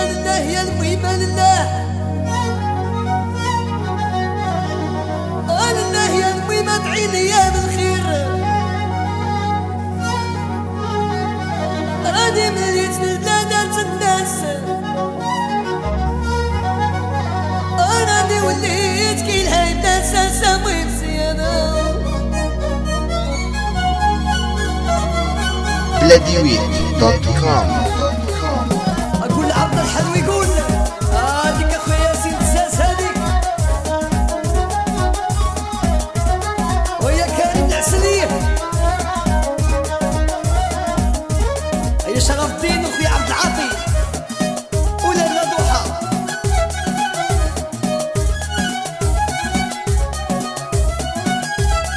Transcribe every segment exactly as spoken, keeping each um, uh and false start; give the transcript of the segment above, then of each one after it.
لله يا المهمة لله لله يا المهمة ادعي ليا بالخير غادي مليت بلادات الناس غادي وليت كي الهاي الناس اسامي مزيانة بلاديويت دوت كوم. اقول عبد الحلو يقول هاديك اخويا ياسين الزاز هاديك ويا كريم العسلية يا شرف الدين اخويا عبد العاطي ولا لا ضحى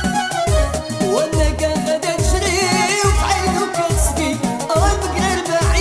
وانا كان غدا نشري وفي عينو كتسقي البقرة البعيد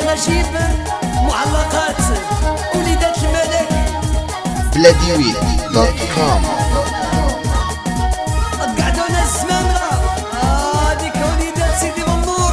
نجيب معلقات وليدات الملك بلاديويت دوت كوم. قعدونا الزمامرة هاديك وليدات سيدي منظور.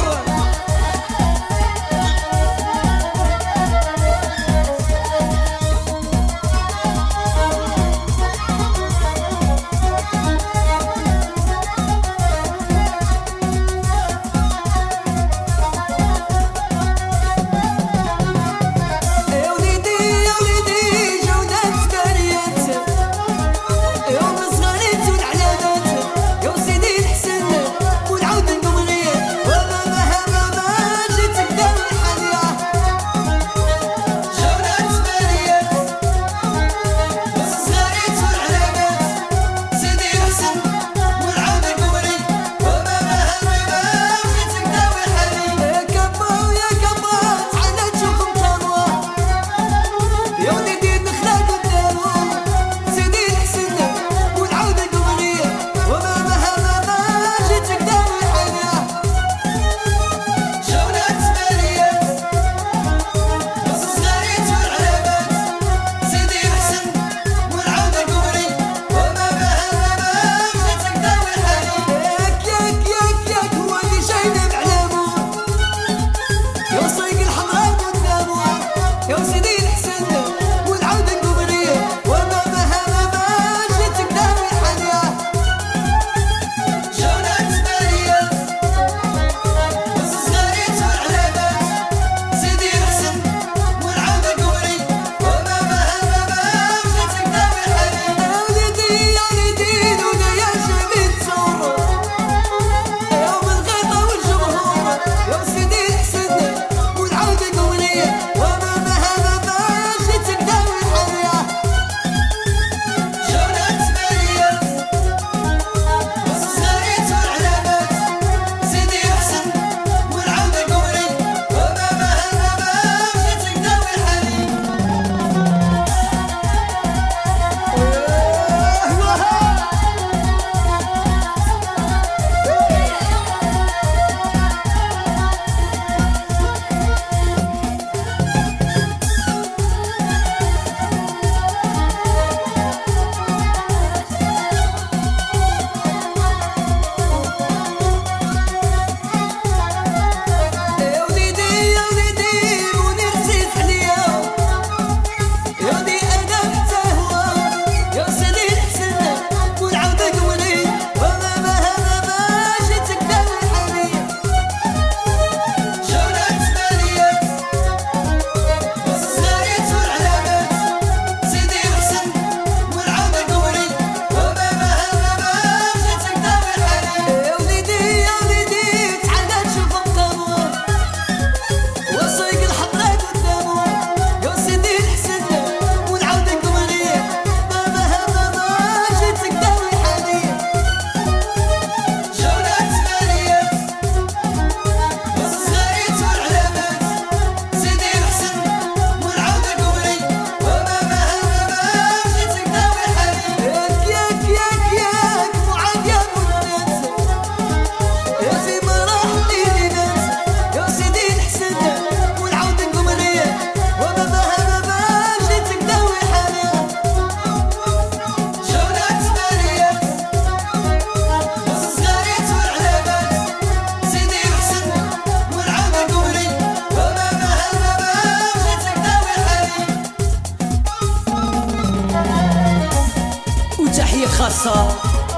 خاصة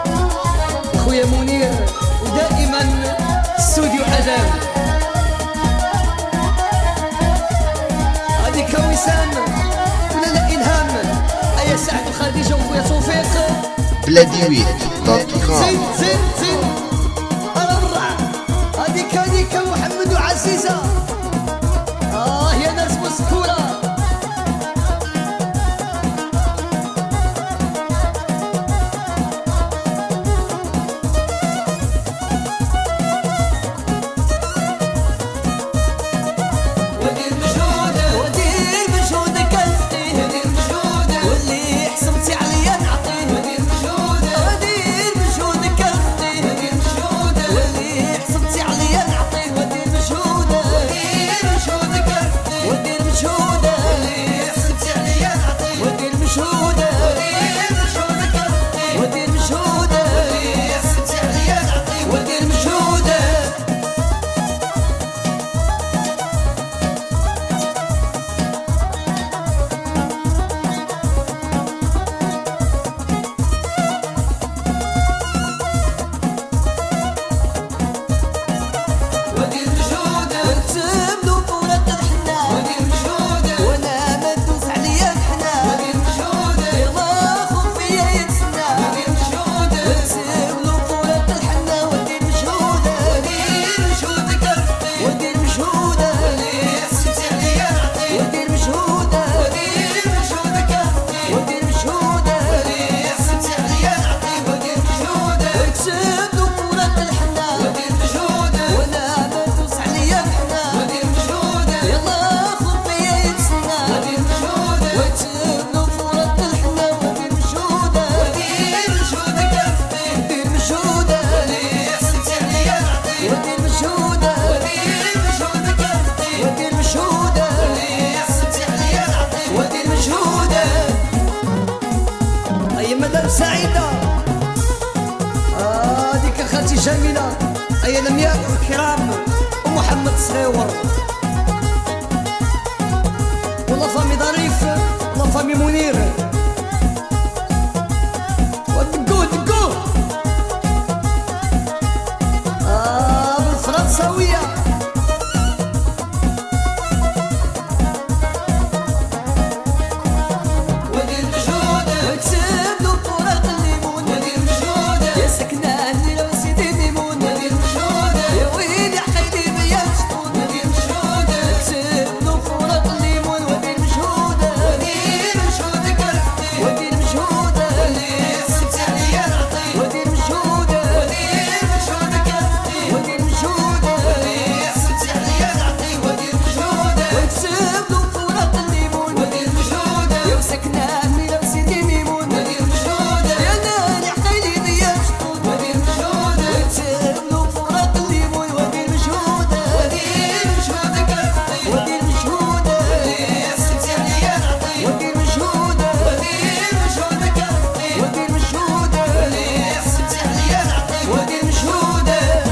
خويا منير ودائما استوديو أذان. هذيك وسام ولا لا إلهام أيا سعد وخديجة وخويا توفيق بلاديويت دوت كوم. زين زين زين أنا برا هذيك هذيك محمد وعزيزة آه يا ناس مسكورة. واللي حسبتي عليا نعطيه ودير مجهودك ودير مجهودك جميلة أي الأمياء الكرام ومحمد صغيور ولا فامي ظريف ولا فامي منير ودقوه دقوه آه بالفرنساوية ودير مجهود وكسب له طرق الليمون ودير مجهود يا سكنة الليلة وسيدي ميمون ودير مجهود يا ويلي حقيقي بيا شطون ودير مجهود وكسب له طرق الليمون ودير مجهود ودير مجهودك رحتي ودير مجهود ودير سبتي عليا نعطي ودير مجهود ودير مجهودك رحتي ودير مجهود ودير سبتي عليا نعطي ودير مجهود وكسب له طرق الليمون ودير مجهود يا سكنة الليلة وسيدي ميمون ودير مجهود يا ناني حقيلي ضيا شطون ودير مجهود وكسب له طرق الليمون ودير مجهود ودير مجهودك رحتي ودير مجهود ودير سبتي عليا نعطي ودير مجهود ودير مجهودك رحتي ودير مجهود ودير سبتي عليا نعطي ودير مجهود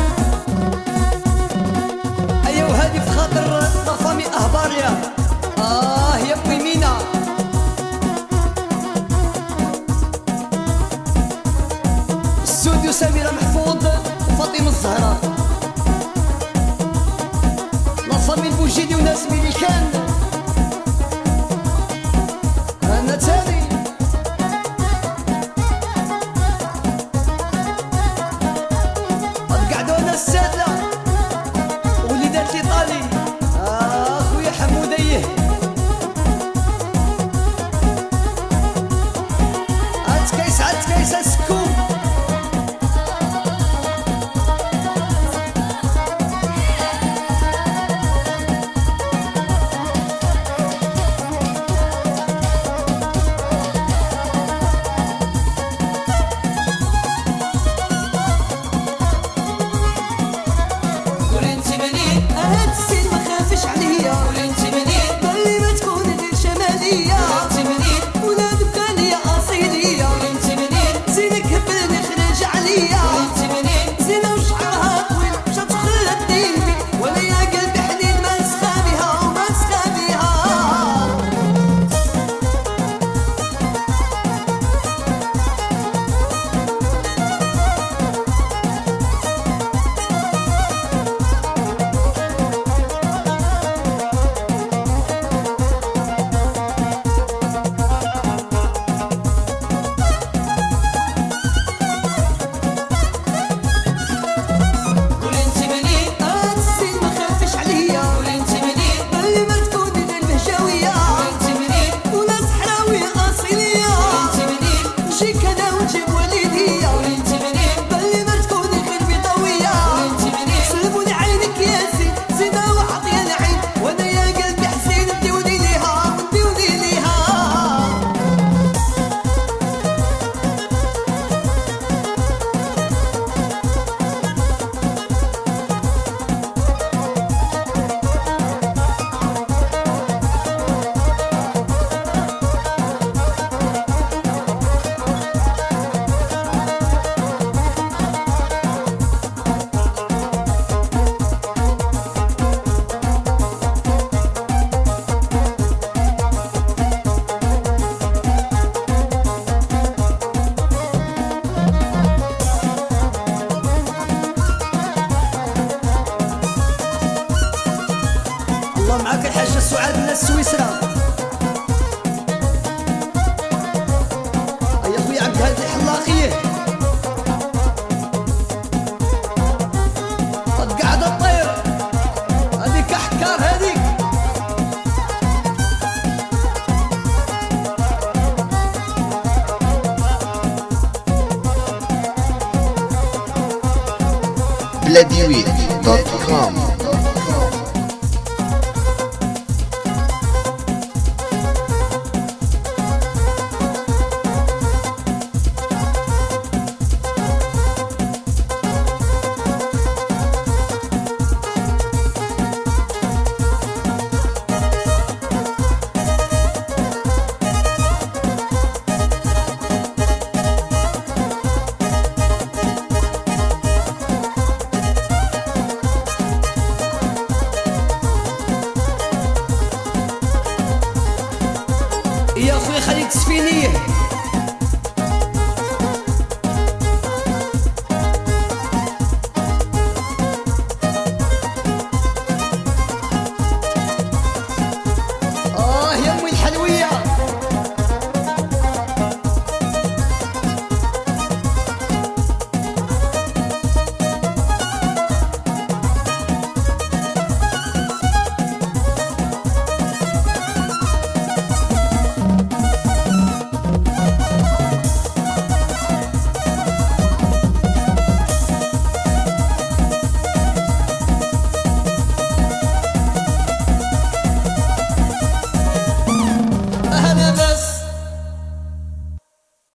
أيا وهادي في خاطر طفامي أهباريا آه يا بوي مينا استوديو سميرة محفوظ وفاطمة الزهراء لا فامي البوجيدي وناس ميليكان أنا تاني قد قعدوا أنا السادة وليدات الإيطالي آه خويا حموديه عاد كيس عاد كيس السكوب هاد السن ما خافش عليا ضلي ما تكون غير شمالية ولاد بكالية أصيلية زينك هبل نخرج عليا زينة وشعرها طويل مشات تخلى ديني ولا يا قلبي حنين ما نسخى بها وما نسخى بها هاد السن ما خافش عليا ضلي ما تكون غير بهجاوية ولا صحراوية أصيلية نجيك أنا ونجيب والدية ضلي ما تكون غير بيضاوية سلموني عينك يا زين زينة وعطية العين وانا يا قلبي حزين نديوني ليها نديوني ليها الله معاك الحاجة سعاد من سويسرا يا خويا عبد الهادي الحلاقية قد قاعدة تطير هذيك حكار هذيك بلاديويت دوت كوم. يا خويا خليك تسفينيه